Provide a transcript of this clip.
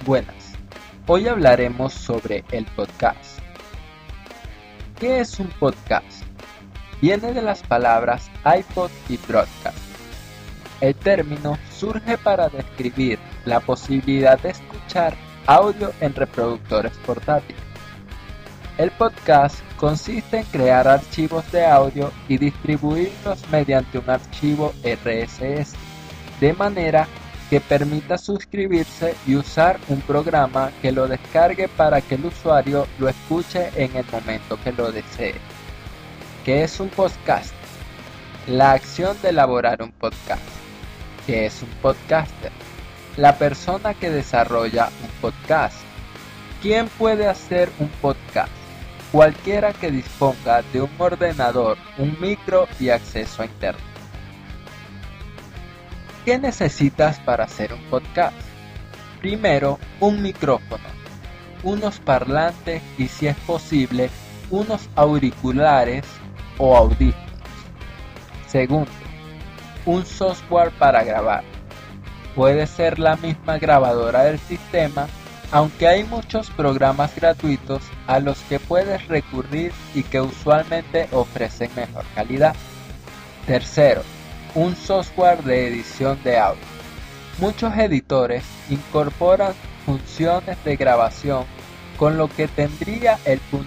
Buenas, hoy hablaremos sobre el podcast. ¿Qué es un podcast? Viene de las palabras iPod y broadcast. El término surge para describir la posibilidad de escuchar audio en reproductores portátiles. El podcast consiste en crear archivos de audio y distribuirlos mediante un archivo RSS, de manera que permita suscribirse y usar un programa que lo descargue para que el usuario lo escuche en el momento que lo desee. ¿Qué es un podcast? La acción de elaborar un podcast. ¿Qué es un podcaster? La persona que desarrolla un podcast. ¿Quién puede hacer un podcast? Cualquiera que disponga de un ordenador, un micro y acceso a internet. ¿Qué necesitas para hacer un podcast? Primero, un micrófono, unos parlantes y, si es posible, unos auriculares o audífonos. Segundo, un software para grabar. Puede ser la misma grabadora del sistema, aunque hay muchos programas gratuitos a los que puedes recurrir y que usualmente ofrecen mejor calidad. Tercero, un software de edición de audio. Muchos editores incorporan funciones de grabación, con lo que tendría el